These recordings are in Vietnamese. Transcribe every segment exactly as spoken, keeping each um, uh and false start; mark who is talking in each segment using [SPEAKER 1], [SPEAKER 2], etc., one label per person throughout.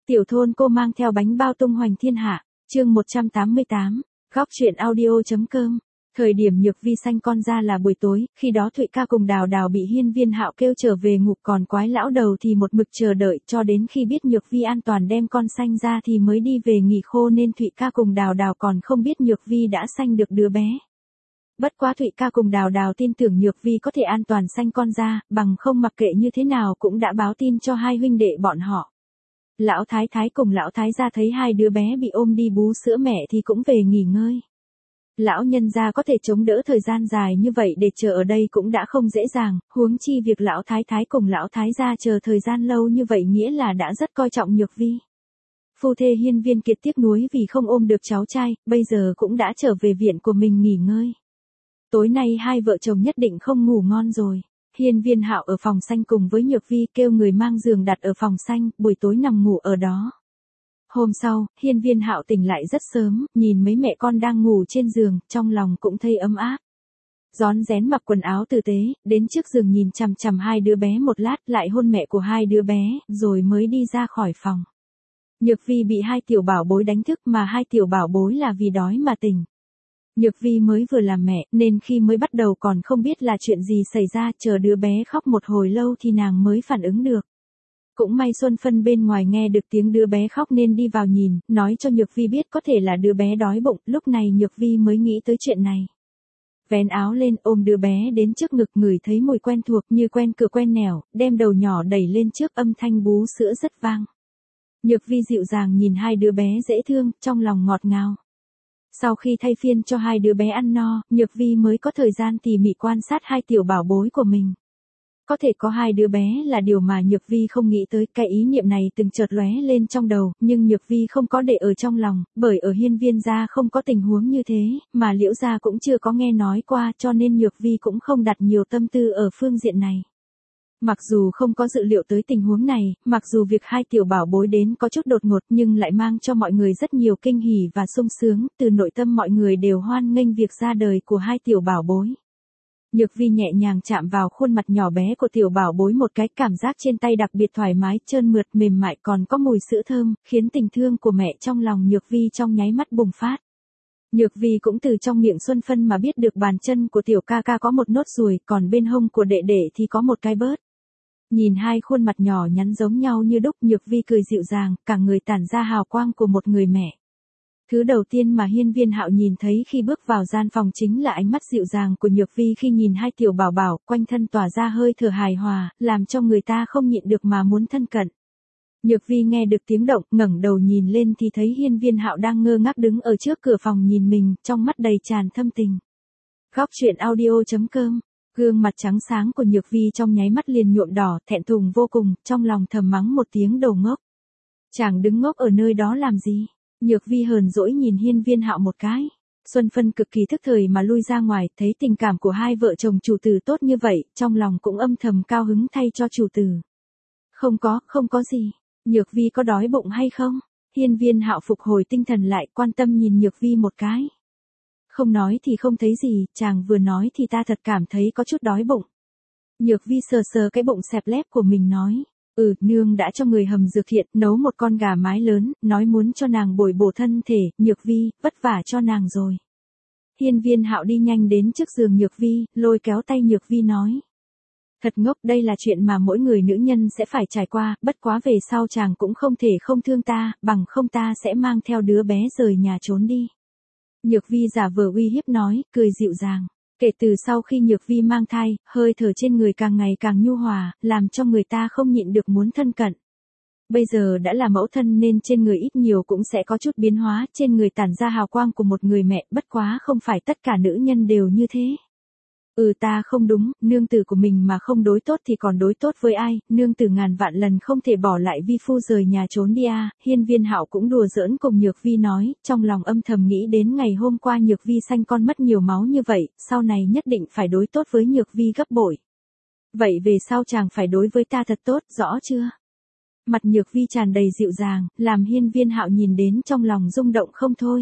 [SPEAKER 1] Tiểu thôn cô mang theo bánh bao tung hoành thiên hạ, chương một trăm tám mươi tám, góc truyện audio.com. Thời điểm Nhược Vi sanh con ra là buổi tối, khi đó Thụy ca cùng Đào Đào bị Hiên Viên Hạo kêu trở về ngủ, còn Quái lão đầu thì một mực chờ đợi cho đến khi biết Nhược Vi an toàn đem con sanh ra thì mới đi về nghỉ khô, nên Thụy ca cùng Đào Đào còn không biết Nhược Vi đã sanh được đứa bé. Bất quá Thụy ca cùng Đào Đào tin tưởng Nhược Vi có thể an toàn sanh con ra, bằng không mặc kệ như thế nào cũng đã báo tin cho hai huynh đệ bọn họ. Lão Thái Thái cùng Lão Thái gia thấy hai đứa bé bị ôm đi bú sữa mẹ thì cũng về nghỉ ngơi. Lão nhân gia có thể chống đỡ thời gian dài như vậy để chờ ở đây cũng đã không dễ dàng, huống chi việc Lão Thái Thái cùng Lão Thái gia chờ thời gian lâu như vậy nghĩa là đã rất coi trọng Nhược Vi. Phu thê Hiên Viên Kiệt tiếc nuối vì không ôm được cháu trai, bây giờ cũng đã trở về viện của mình nghỉ ngơi. Tối nay hai vợ chồng nhất định không ngủ ngon rồi. Hiên Viên Hạo ở phòng xanh cùng với Nhược Vi kêu người mang giường đặt ở phòng xanh, buổi tối nằm ngủ ở đó. Hôm sau, Hiên Viên Hạo tỉnh lại rất sớm, nhìn mấy mẹ con đang ngủ trên giường, trong lòng cũng thấy ấm áp. Rón rén mặc quần áo tử tế, đến trước giường nhìn chằm chằm hai đứa bé một lát, lại hôn mẹ của hai đứa bé, rồi mới đi ra khỏi phòng. Nhược Vi bị hai tiểu bảo bối đánh thức, mà hai tiểu bảo bối là vì đói mà tỉnh. Nhược Vi mới vừa làm mẹ, nên khi mới bắt đầu còn không biết là chuyện gì xảy ra, chờ đứa bé khóc một hồi lâu thì nàng mới phản ứng được. Cũng may Xuân Phân bên ngoài nghe được tiếng đứa bé khóc nên đi vào nhìn, nói cho Nhược Vi biết có thể là đứa bé đói bụng, lúc này Nhược Vi mới nghĩ tới chuyện này. Vén áo lên ôm đứa bé đến trước ngực, ngửi thấy mùi quen thuộc như quen cửa quen nẻo, đem đầu nhỏ đẩy lên trước, âm thanh bú sữa rất vang. Nhược Vi dịu dàng nhìn hai đứa bé dễ thương, trong lòng ngọt ngào. Sau khi thay phiên cho hai đứa bé ăn no, Nhược Vi mới có thời gian tỉ mỉ quan sát hai tiểu bảo bối của mình. Có thể có hai đứa bé là điều mà Nhược Vi không nghĩ tới, cái ý niệm này từng chợt lóe lên trong đầu, nhưng Nhược Vi không có để ở trong lòng, bởi ở Hiên Viên gia không có tình huống như thế, mà Liễu gia cũng chưa có nghe nói qua, cho nên Nhược Vi cũng không đặt nhiều tâm tư ở phương diện này. Mặc dù không có dự liệu tới tình huống này, mặc dù việc hai tiểu bảo bối đến có chút đột ngột nhưng lại mang cho mọi người rất nhiều kinh hỉ và sung sướng, từ nội tâm mọi người đều hoan nghênh việc ra đời của hai tiểu bảo bối. Nhược Vi nhẹ nhàng chạm vào khuôn mặt nhỏ bé của tiểu bảo bối một cái, cảm giác trên tay đặc biệt thoải mái, trơn mượt mềm mại, còn có mùi sữa thơm, khiến tình thương của mẹ trong lòng Nhược Vi trong nháy mắt bùng phát. Nhược Vi cũng từ trong miệng Xuân Phân mà biết được bàn chân của tiểu ca ca có một nốt ruồi, còn bên hông của đệ đệ thì có một cái bớt. Nhìn hai khuôn mặt nhỏ nhắn giống nhau như đúc, Nhược Vi cười dịu dàng, cả người tản ra hào quang của một người mẹ. Thứ đầu tiên mà Hiên Viên Hạo nhìn thấy khi bước vào gian phòng chính là ánh mắt dịu dàng của Nhược Vi khi nhìn hai tiểu bảo bảo, quanh thân tỏa ra hơi thở hài hòa, làm cho người ta không nhịn được mà muốn thân cận. Nhược Vi nghe được tiếng động, ngẩng đầu nhìn lên thì thấy Hiên Viên Hạo đang ngơ ngác đứng ở trước cửa phòng nhìn mình, trong mắt đầy tràn thâm tình. Góc truyện audio.com. Gương mặt trắng sáng của Nhược Vi trong nháy mắt liền nhuộm đỏ, thẹn thùng vô cùng, trong lòng thầm mắng một tiếng đồ ngốc. Chàng đứng ngốc ở nơi đó làm gì? Nhược Vi hờn dỗi nhìn Hiên Viên Hạo một cái. Xuân Phân cực kỳ thức thời mà lui ra ngoài, thấy tình cảm của hai vợ chồng chủ tử tốt như vậy, trong lòng cũng âm thầm cao hứng thay cho chủ tử. Không có, không có gì. Nhược Vi có đói bụng hay không? Hiên Viên Hạo phục hồi tinh thần lại, quan tâm nhìn Nhược Vi một cái. Không nói thì không thấy gì, chàng vừa nói thì ta thật cảm thấy có chút đói bụng. Nhược Vi sờ sờ cái bụng xẹp lép của mình nói. Ừ, nương đã cho người hầm dược thiện, nấu một con gà mái lớn, nói muốn cho nàng bồi bổ thân thể, Nhược Vi, vất vả cho nàng rồi. Hiên Viên Hạo đi nhanh đến trước giường Nhược Vi, lôi kéo tay Nhược Vi nói. Thật ngốc, đây là chuyện mà mỗi người nữ nhân sẽ phải trải qua, bất quá về sau chàng cũng không thể không thương ta, bằng không ta sẽ mang theo đứa bé rời nhà trốn đi. Nhược Vi giả vờ uy hiếp nói, cười dịu dàng. Kể từ sau khi Nhược Vi mang thai, hơi thở trên người càng ngày càng nhu hòa, làm cho người ta không nhịn được muốn thân cận. Bây giờ đã là mẫu thân nên trên người ít nhiều cũng sẽ có chút biến hóa, trên người tản ra hào quang của một người mẹ, bất quá không phải tất cả nữ nhân đều như thế. Ừ, ta không đúng, nương tử của mình mà không đối tốt thì còn đối tốt với ai, nương tử ngàn vạn lần không thể bỏ lại vi phu rời nhà trốn đi à. Hiên Viên Hạo cũng đùa giỡn cùng Nhược Vi nói, trong lòng âm thầm nghĩ đến ngày hôm qua Nhược Vi sanh con mất nhiều máu như vậy, sau này nhất định phải đối tốt với Nhược Vi gấp bội. Vậy về sau chàng phải đối với ta thật tốt, rõ chưa? Mặt Nhược Vi tràn đầy dịu dàng, làm Hiên Viên Hạo nhìn đến trong lòng rung động không thôi.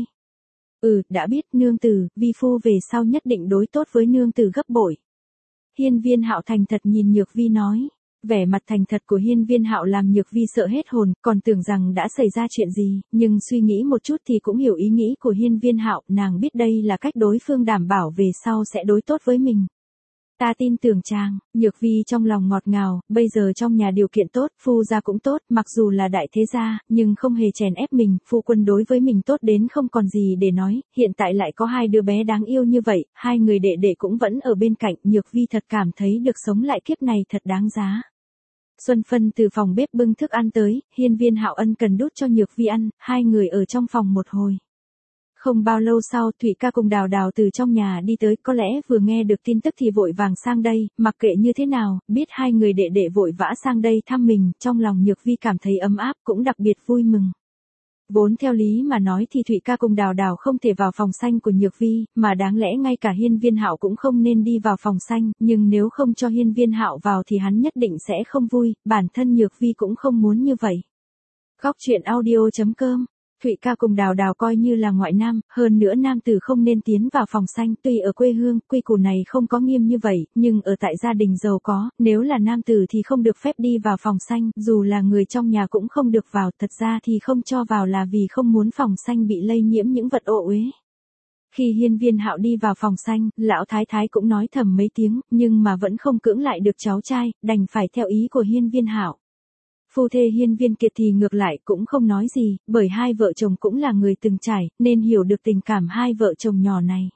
[SPEAKER 1] Ừ, đã biết nương tử, vi phu về sau nhất định đối tốt với nương tử gấp bội. Hiên Viên Hạo thành thật nhìn Nhược Vi nói. Vẻ mặt thành thật của Hiên Viên Hạo làm Nhược Vi sợ hết hồn, còn tưởng rằng đã xảy ra chuyện gì, nhưng suy nghĩ một chút thì cũng hiểu ý nghĩ của Hiên Viên Hạo, nàng biết đây là cách đối phương đảm bảo về sau sẽ đối tốt với mình. Ta tin tưởng chàng, Nhược Vi trong lòng ngọt ngào, bây giờ trong nhà điều kiện tốt, phu gia cũng tốt, mặc dù là đại thế gia, nhưng không hề chèn ép mình, phu quân đối với mình tốt đến không còn gì để nói, hiện tại lại có hai đứa bé đáng yêu như vậy, hai người đệ đệ cũng vẫn ở bên cạnh, Nhược Vi thật cảm thấy được sống lại kiếp này thật đáng giá. Xuân Phân từ phòng bếp bưng thức ăn tới, Hiên Viên Hạo ân cần đút cho Nhược Vi ăn, hai người ở trong phòng một hồi. Không bao lâu sau, Thụy ca cùng Đào Đào từ trong nhà đi tới, có lẽ vừa nghe được tin tức thì vội vàng sang đây, mặc kệ như thế nào, biết hai người đệ đệ vội vã sang đây thăm mình, trong lòng Nhược Vi cảm thấy ấm áp, cũng đặc biệt vui mừng. Vốn theo lý mà nói thì Thụy ca cùng Đào Đào không thể vào phòng xanh của Nhược Vi, mà đáng lẽ ngay cả Hiên Viên Hạo cũng không nên đi vào phòng xanh, nhưng nếu không cho Hiên Viên Hạo vào thì hắn nhất định sẽ không vui, bản thân Nhược Vi cũng không muốn như vậy. Góc truyện audio chấm com. Thụy ca cùng Đào Đào coi như là ngoại nam, hơn nữa nam tử không nên tiến vào phòng xanh, tuy ở quê hương, quy củ này không có nghiêm như vậy, nhưng ở tại gia đình giàu có, nếu là nam tử thì không được phép đi vào phòng xanh, dù là người trong nhà cũng không được vào, thật ra thì không cho vào là vì không muốn phòng xanh bị lây nhiễm những vật ô uế. Khi Hiên Viên Hạo đi vào phòng xanh, lão thái thái cũng nói thầm mấy tiếng, nhưng mà vẫn không cưỡng lại được cháu trai, đành phải theo ý của Hiên Viên Hạo. Phu thê Hiên Viên Kiệt thì ngược lại cũng không nói gì, bởi hai vợ chồng cũng là người từng trải, nên hiểu được tình cảm hai vợ chồng nhỏ này.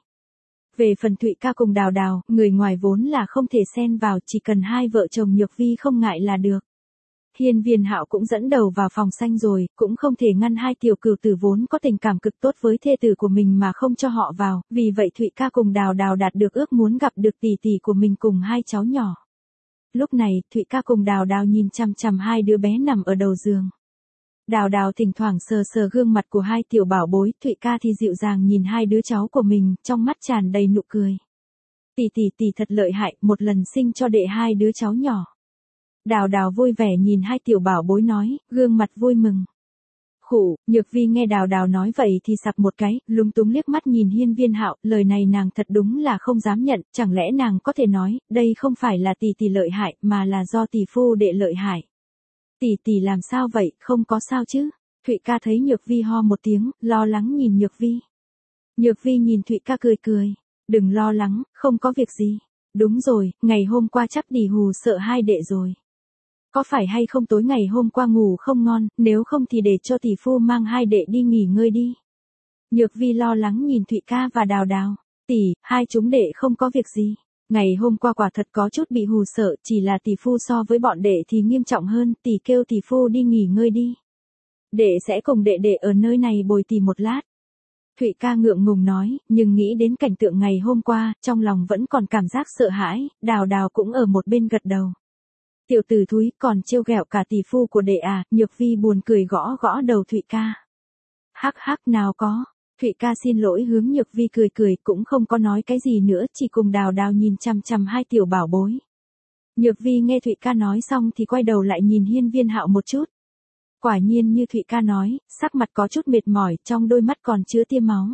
[SPEAKER 1] Về phần Thụy ca cùng Đào Đào, người ngoài vốn là không thể xen vào, chỉ cần hai vợ chồng Nhược Vi không ngại là được. Hiên Viên Hạo cũng dẫn đầu vào phòng xanh rồi, cũng không thể ngăn hai tiểu cửu tử vốn có tình cảm cực tốt với thê tử của mình mà không cho họ vào, vì vậy Thụy ca cùng Đào Đào đạt được ước muốn gặp được tỷ tỷ của mình cùng hai cháu nhỏ. Lúc này, Thụy ca cùng Đào Đào nhìn chằm chằm hai đứa bé nằm ở đầu giường. Đào Đào thỉnh thoảng sờ sờ gương mặt của hai tiểu bảo bối, Thụy ca thì dịu dàng nhìn hai đứa cháu của mình, trong mắt tràn đầy nụ cười. Tỷ tỷ tỷ thật lợi hại, một lần sinh cho đệ hai đứa cháu nhỏ. Đào Đào vui vẻ nhìn hai tiểu bảo bối nói, gương mặt vui mừng. Khụ, Nhược Vi nghe Đào Đào nói vậy thì sặc một cái, lúng túng liếc mắt nhìn Hiên Viên Hạo, lời này nàng thật đúng là không dám nhận, chẳng lẽ nàng có thể nói, đây không phải là tỷ tỷ lợi hại, mà là do tỷ phu đệ lợi hại. Tỷ tỷ làm sao vậy, không có sao chứ? Thụy ca thấy Nhược Vi ho một tiếng, lo lắng nhìn Nhược Vi. Nhược Vi nhìn Thụy ca cười cười, đừng lo lắng, không có việc gì. Đúng rồi, ngày hôm qua chắc tỷ hù sợ hai đệ rồi. Có phải hay không tối ngày hôm qua ngủ không ngon, nếu không thì để cho tỷ phu mang hai đệ đi nghỉ ngơi đi. Nhược Vi lo lắng nhìn Thụy ca và Đào Đào. Tỷ, hai chúng đệ không có việc gì. Ngày hôm qua quả thật có chút bị hù sợ, chỉ là tỷ phu so với bọn đệ thì nghiêm trọng hơn, tỷ kêu tỷ phu đi nghỉ ngơi đi. Đệ sẽ cùng đệ đệ ở nơi này bồi tỷ một lát. Thụy ca ngượng ngùng nói, nhưng nghĩ đến cảnh tượng ngày hôm qua, trong lòng vẫn còn cảm giác sợ hãi, Đào Đào cũng ở một bên gật đầu. Tiểu tử thúi còn trêu ghẹo cả tỷ phu của đệ à, Nhược Vi buồn cười gõ gõ đầu Thụy ca. Hắc hắc nào có, Thụy ca xin lỗi hướng Nhược Vi cười cười cũng không có nói cái gì nữa, chỉ cùng Đào Đào nhìn chằm chằm hai tiểu bảo bối. Nhược Vi nghe Thụy ca nói xong thì quay đầu lại nhìn Hiên Viên Hạo một chút. Quả nhiên như Thụy ca nói, sắc mặt có chút mệt mỏi, trong đôi mắt còn chứa tia máu.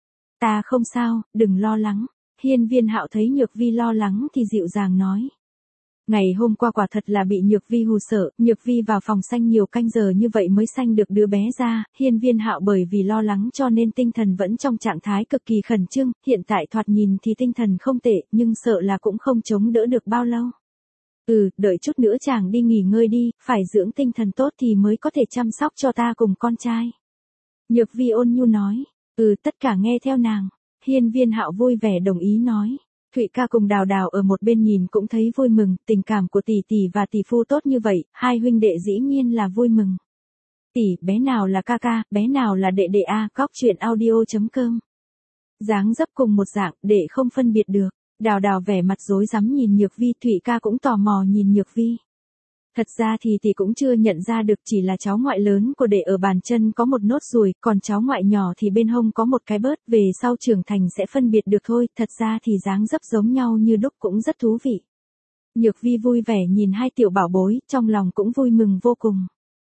[SPEAKER 1] Ta không sao, đừng lo lắng. Hiên Viên Hạo thấy Nhược Vi lo lắng thì dịu dàng nói. Ngày hôm qua quả thật là bị Nhược Vi hù sợ, Nhược Vi vào phòng sanh nhiều canh giờ như vậy mới sanh được đứa bé ra, Hiên Viên Hạo bởi vì lo lắng cho nên tinh thần vẫn trong trạng thái cực kỳ khẩn trương, hiện tại thoạt nhìn thì tinh thần không tệ, nhưng sợ là cũng không chống đỡ được bao lâu. Ừ, đợi chút nữa chàng đi nghỉ ngơi đi, phải dưỡng tinh thần tốt thì mới có thể chăm sóc cho ta cùng con trai. Nhược Vi ôn nhu nói, ừ tất cả nghe theo nàng, Hiên Viên Hạo vui vẻ đồng ý nói. Thụy ca cùng Đào Đào ở một bên nhìn cũng thấy vui mừng, tình cảm của tỷ tỷ và tỷ phu tốt như vậy, hai huynh đệ dĩ nhiên là vui mừng. Tỷ, bé nào là ca ca, bé nào là đệ đệ a, góc truyện audio chấm com. Dáng dấp cùng một dạng, đệ không phân biệt được. Đào Đào vẻ mặt rối rắm nhìn Nhược Vi, Thụy ca cũng tò mò nhìn Nhược Vi. Thật ra thì tỷ cũng chưa nhận ra được, chỉ là cháu ngoại lớn của đệ ở bàn chân có một nốt ruồi, còn cháu ngoại nhỏ thì bên hông có một cái bớt, về sau trưởng thành sẽ phân biệt được thôi, thật ra thì dáng dấp giống nhau như đúc cũng rất thú vị. Nhược Vi vui vẻ nhìn hai tiểu bảo bối, trong lòng cũng vui mừng vô cùng.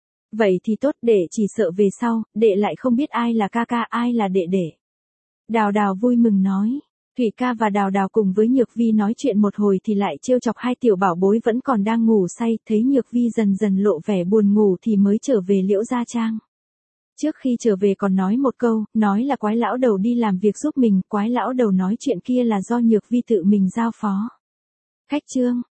[SPEAKER 1] Vậy thì tốt, đệ chỉ sợ về sau, đệ lại không biết ai là ca ca ai là đệ đệ. Đào Đào vui mừng nói. Thủy ca và Đào Đào cùng với Nhược Vi nói chuyện một hồi thì lại trêu chọc hai tiểu bảo bối vẫn còn đang ngủ say, thấy Nhược Vi dần dần lộ vẻ buồn ngủ thì mới trở về Liễu Gia Trang. Trước khi trở về còn nói một câu, nói là Quái lão đầu đi làm việc giúp mình, Quái lão đầu nói chuyện kia là do Nhược Vi tự mình giao phó. Khách trương,